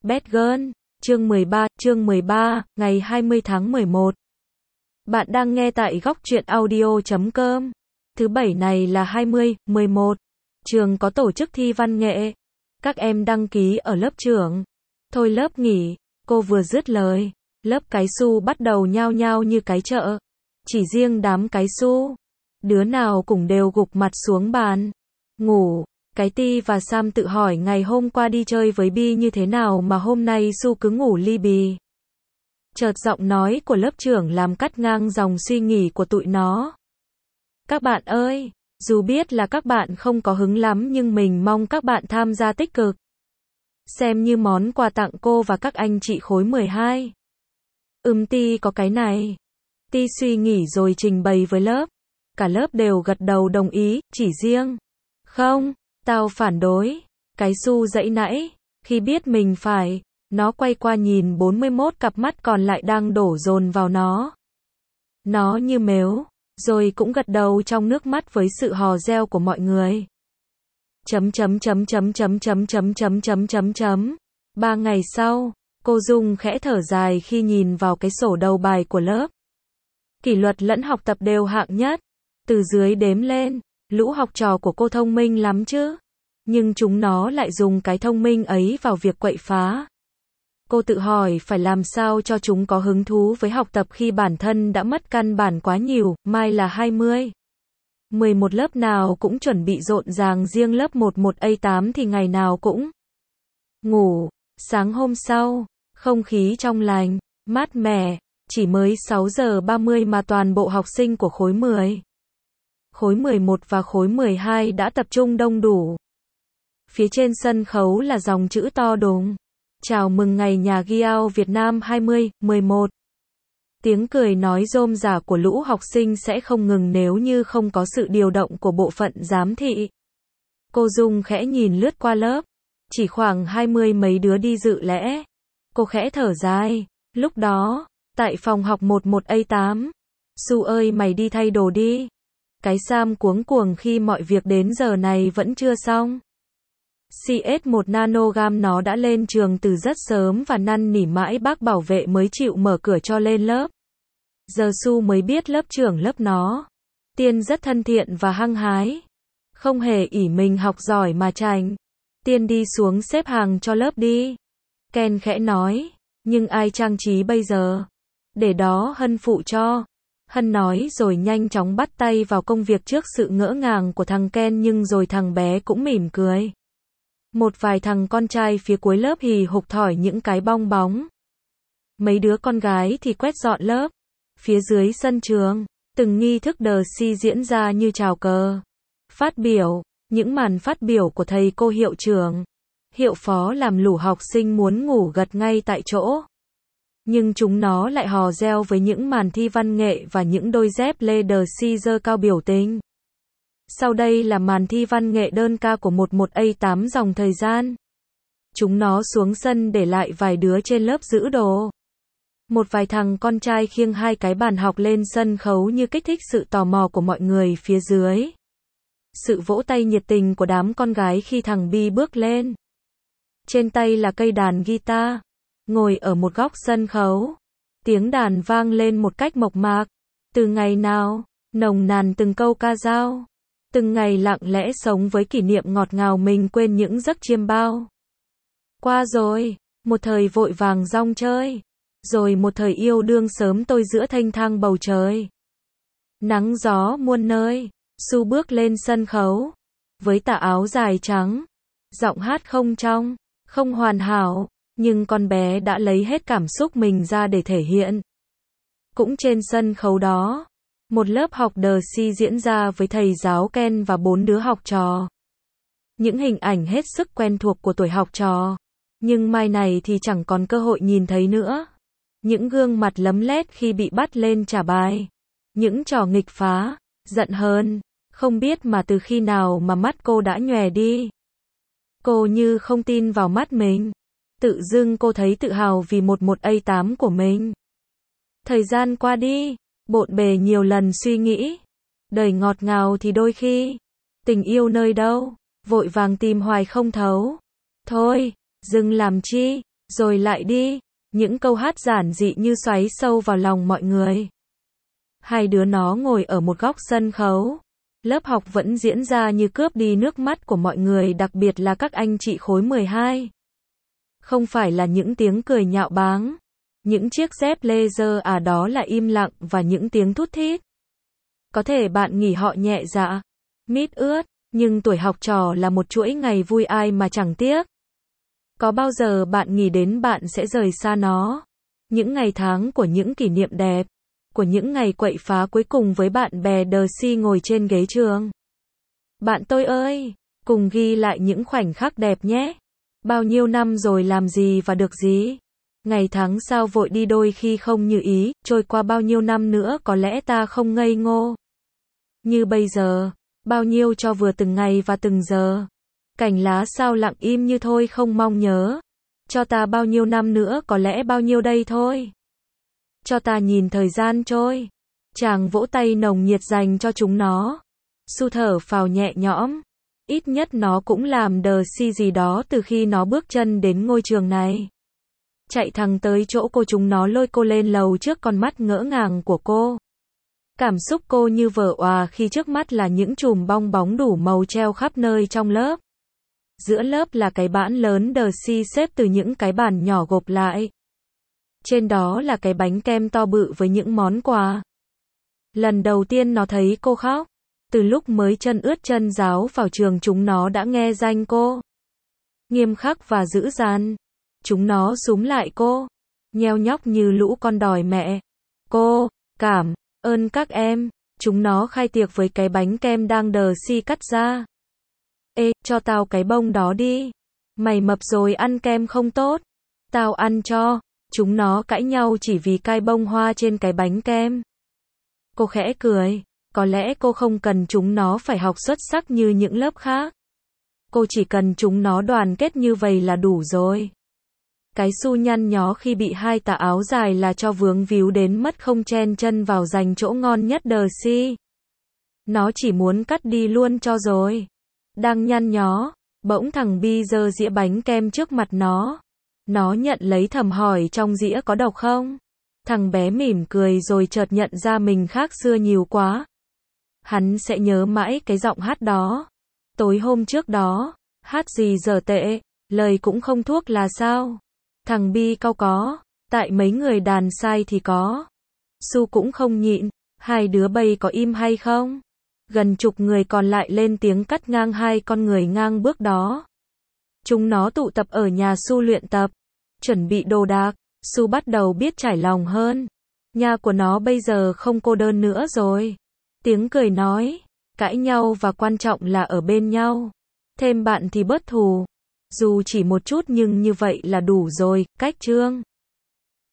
Bad Girl, chương 13, ngày 20 tháng 11. Bạn đang nghe tại góc truyện audio.com. Thứ bảy này là 20/11. Trường có tổ chức thi văn nghệ. Các em đăng ký ở lớp trưởng. Thôi lớp nghỉ, cô vừa dứt lời. Lớp cái su bắt đầu nhao nhao như cái chợ. Chỉ riêng đám cái su. Đứa nào cũng đều gục mặt xuống bàn. Ngủ. Cái Ti và Sam tự hỏi ngày hôm qua đi chơi với Bi như thế nào mà hôm nay Su cứ ngủ li bì. Chợt giọng nói của lớp trưởng làm cắt ngang dòng suy nghĩ của tụi nó. Các bạn ơi, dù biết là các bạn không có hứng lắm nhưng mình mong các bạn tham gia tích cực. Xem như món quà tặng cô và các anh chị khối 12. Ti có cái này. Ti suy nghĩ rồi trình bày với lớp. Cả lớp đều gật đầu đồng ý, chỉ riêng. Không. Tao phản đối. Cái Su dãy nãy. Khi biết mình phải, nó quay qua nhìn 41 cặp mắt còn lại đang đổ dồn vào nó. Nó như mếu, rồi cũng gật đầu trong nước mắt với sự hò reo của mọi người. 3 ngày sau, cô Dung khẽ thở dài khi nhìn vào cái sổ đầu bài của lớp. Kỷ luật lẫn học tập đều hạng nhất. Từ dưới đếm lên. Lũ học trò của cô thông minh lắm chứ. Nhưng chúng nó lại dùng cái thông minh ấy vào việc quậy phá. Cô tự hỏi phải làm sao cho chúng có hứng thú với học tập khi bản thân đã mất căn bản quá nhiều. Mai là 20/11 lớp nào cũng chuẩn bị rộn ràng, riêng lớp 11A8 thì ngày nào cũng ngủ. Sáng hôm sau, không khí trong lành, mát mẻ, chỉ mới 6:30 mà toàn bộ học sinh của khối 10. Khối 11 và khối 12 đã tập trung đông đủ. Phía trên sân khấu là dòng chữ to đùng. Chào mừng ngày nhà Giao Việt Nam 20/11. Tiếng cười nói rôm rả của lũ học sinh sẽ không ngừng nếu như không có sự điều động của bộ phận giám thị. Cô Dung khẽ nhìn lướt qua lớp. Chỉ khoảng 20 mấy đứa đi dự lễ. Cô khẽ thở dài. Lúc đó, tại phòng học 11A8. Su ơi mày đi thay đồ đi. Cái Sam cuống cuồng khi mọi việc đến giờ này vẫn chưa xong. CS1 nanogam nó đã lên trường từ rất sớm và năn nỉ mãi bác bảo vệ mới chịu mở cửa cho lên lớp. Giờ Su mới biết lớp trưởng lớp nó. Tiên rất thân thiện và hăng hái. Không hề ỷ mình học giỏi mà chảnh. Tiên đi xuống xếp hàng cho lớp đi. Ken khẽ nói. Nhưng ai trang trí bây giờ? Để đó Hân phụ cho. Hân nói rồi nhanh chóng bắt tay vào công việc trước sự ngỡ ngàng của thằng Ken, nhưng rồi thằng bé cũng mỉm cười. Một vài thằng con trai phía cuối lớp hì hục thỏi những cái bong bóng. Mấy đứa con gái thì quét dọn lớp. Phía dưới sân trường, từng nghi thức đờ si diễn ra như chào cờ, phát biểu, những màn phát biểu của thầy cô hiệu trưởng, hiệu phó làm lũ học sinh muốn ngủ gật ngay tại chỗ. Nhưng chúng nó lại hò reo với những màn thi văn nghệ và những đôi dép lê đờ si giơ cao biểu tình. Sau đây là màn thi văn nghệ đơn ca của 11A8 dòng thời gian. Chúng nó xuống sân để lại vài đứa trên lớp giữ đồ. Một vài thằng con trai khiêng hai cái bàn học lên sân khấu như kích thích sự tò mò của mọi người phía dưới. Sự vỗ tay nhiệt tình của đám con gái khi thằng Bi bước lên. Trên tay là cây đàn guitar. Ngồi ở một góc sân khấu. Tiếng đàn vang lên một cách mộc mạc. Từ ngày nào, nồng nàn từng câu ca dao. Từng ngày lặng lẽ sống với kỷ niệm ngọt ngào, mình quên những giấc chiêm bao. Qua rồi, một thời vội vàng rong chơi. Rồi một thời yêu đương sớm tôi giữa thênh thang bầu trời. Nắng gió muôn nơi. Su bước lên sân khấu. Với tà áo dài trắng. Giọng hát không trong, không hoàn hảo. Nhưng con bé đã lấy hết cảm xúc mình ra để thể hiện. Cũng trên sân khấu đó, một lớp học đờ si diễn ra với thầy giáo Ken và 4 đứa học trò. Những hình ảnh hết sức quen thuộc của tuổi học trò. Nhưng mai này thì chẳng còn cơ hội nhìn thấy nữa. Những gương mặt lấm lét khi bị bắt lên trả bài. Những trò nghịch phá, giận hờn. Không biết mà từ khi nào mà mắt cô đã nhòe đi. Cô như không tin vào mắt mình. Tự dưng cô thấy tự hào vì 11A8 của mình. Thời gian qua đi, bộn bề nhiều lần suy nghĩ. Đời ngọt ngào thì đôi khi, tình yêu nơi đâu, vội vàng tìm hoài không thấu. Thôi, dừng làm chi, rồi lại đi. Những câu hát giản dị như xoáy sâu vào lòng mọi người. Hai đứa nó ngồi ở một góc sân khấu. Lớp học vẫn diễn ra như cướp đi nước mắt của mọi người, đặc biệt là các anh chị khối 12. Không phải là những tiếng cười nhạo báng. Những chiếc dép laser đó là im lặng và những tiếng thút thít. Có thể bạn nghĩ họ nhẹ dạ, mít ướt, nhưng tuổi học trò là một chuỗi ngày vui ai mà chẳng tiếc. Có bao giờ bạn nghĩ đến bạn sẽ rời xa nó? Những ngày tháng của những kỷ niệm đẹp, của những ngày quậy phá cuối cùng với bạn bè đờ si ngồi trên ghế trường. Bạn tôi ơi, cùng ghi lại những khoảnh khắc đẹp nhé. Bao nhiêu năm rồi làm gì và được gì? Ngày tháng sao vội đi, đôi khi không như ý, trôi qua bao nhiêu năm nữa có lẽ ta không ngây ngô như bây giờ, bao nhiêu cho vừa từng ngày và từng giờ. Cành lá sao lặng im như thôi không mong nhớ. Cho ta bao nhiêu năm nữa có lẽ bao nhiêu đây thôi. Cho ta nhìn thời gian trôi. Chàng vỗ tay nồng nhiệt dành cho chúng nó. Su thở phào nhẹ nhõm. Ít nhất nó cũng làm đờ si gì đó từ khi nó bước chân đến ngôi trường này. Chạy thẳng tới chỗ cô, chúng nó lôi cô lên lầu trước con mắt ngỡ ngàng của cô. Cảm xúc cô như vỡ òa khi trước mắt là những chùm bong bóng đủ màu treo khắp nơi trong lớp. Giữa lớp là cái bảng lớn đờ si xếp từ những cái bàn nhỏ gộp lại. Trên đó là cái bánh kem to bự với những món quà. Lần đầu tiên nó thấy cô khóc. Từ lúc mới chân ướt chân ráo vào trường chúng nó đã nghe danh cô. Nghiêm khắc và dữ dằn. Chúng nó súm lại cô. Nheo nhóc như lũ con đòi mẹ. Cô, cảm ơn các em. Chúng nó khai tiệc với cái bánh kem đang đờ si cắt ra. Ê, cho tao cái bông đó đi. Mày mập rồi ăn kem không tốt. Tao ăn cho. Chúng nó cãi nhau chỉ vì cái bông hoa trên cái bánh kem. Cô khẽ cười. Có lẽ cô không cần chúng nó phải học xuất sắc như những lớp khác. Cô chỉ cần chúng nó đoàn kết như vậy là đủ rồi. Cái Su nhăn nhó khi bị hai tà áo dài là cho vướng víu đến mất không chen chân vào giành chỗ ngon nhất đờ si. Nó chỉ muốn cắt đi luôn cho rồi. Đang nhăn nhó, bỗng thằng Bi giơ dĩa bánh kem trước mặt nó. Nó nhận lấy thầm hỏi trong dĩa có độc không? Thằng bé mỉm cười rồi chợt nhận ra mình khác xưa nhiều quá. Hắn sẽ nhớ mãi cái giọng hát đó. Tối hôm trước đó, hát gì dở tệ, lời cũng không thuốc là sao? Thằng Bi cau có, tại mấy người đàn sai thì có. Su cũng không nhịn, hai đứa bay có im hay không? Gần chục người còn lại lên tiếng cắt ngang hai con người ngang bước đó. Chúng nó tụ tập ở nhà Su luyện tập, chuẩn bị đồ đạc. Su bắt đầu biết trải lòng hơn. Nhà của nó bây giờ không cô đơn nữa rồi. Tiếng cười nói, cãi nhau và quan trọng là ở bên nhau. Thêm bạn thì bớt thù. Dù chỉ một chút nhưng như vậy là đủ rồi, cách chương.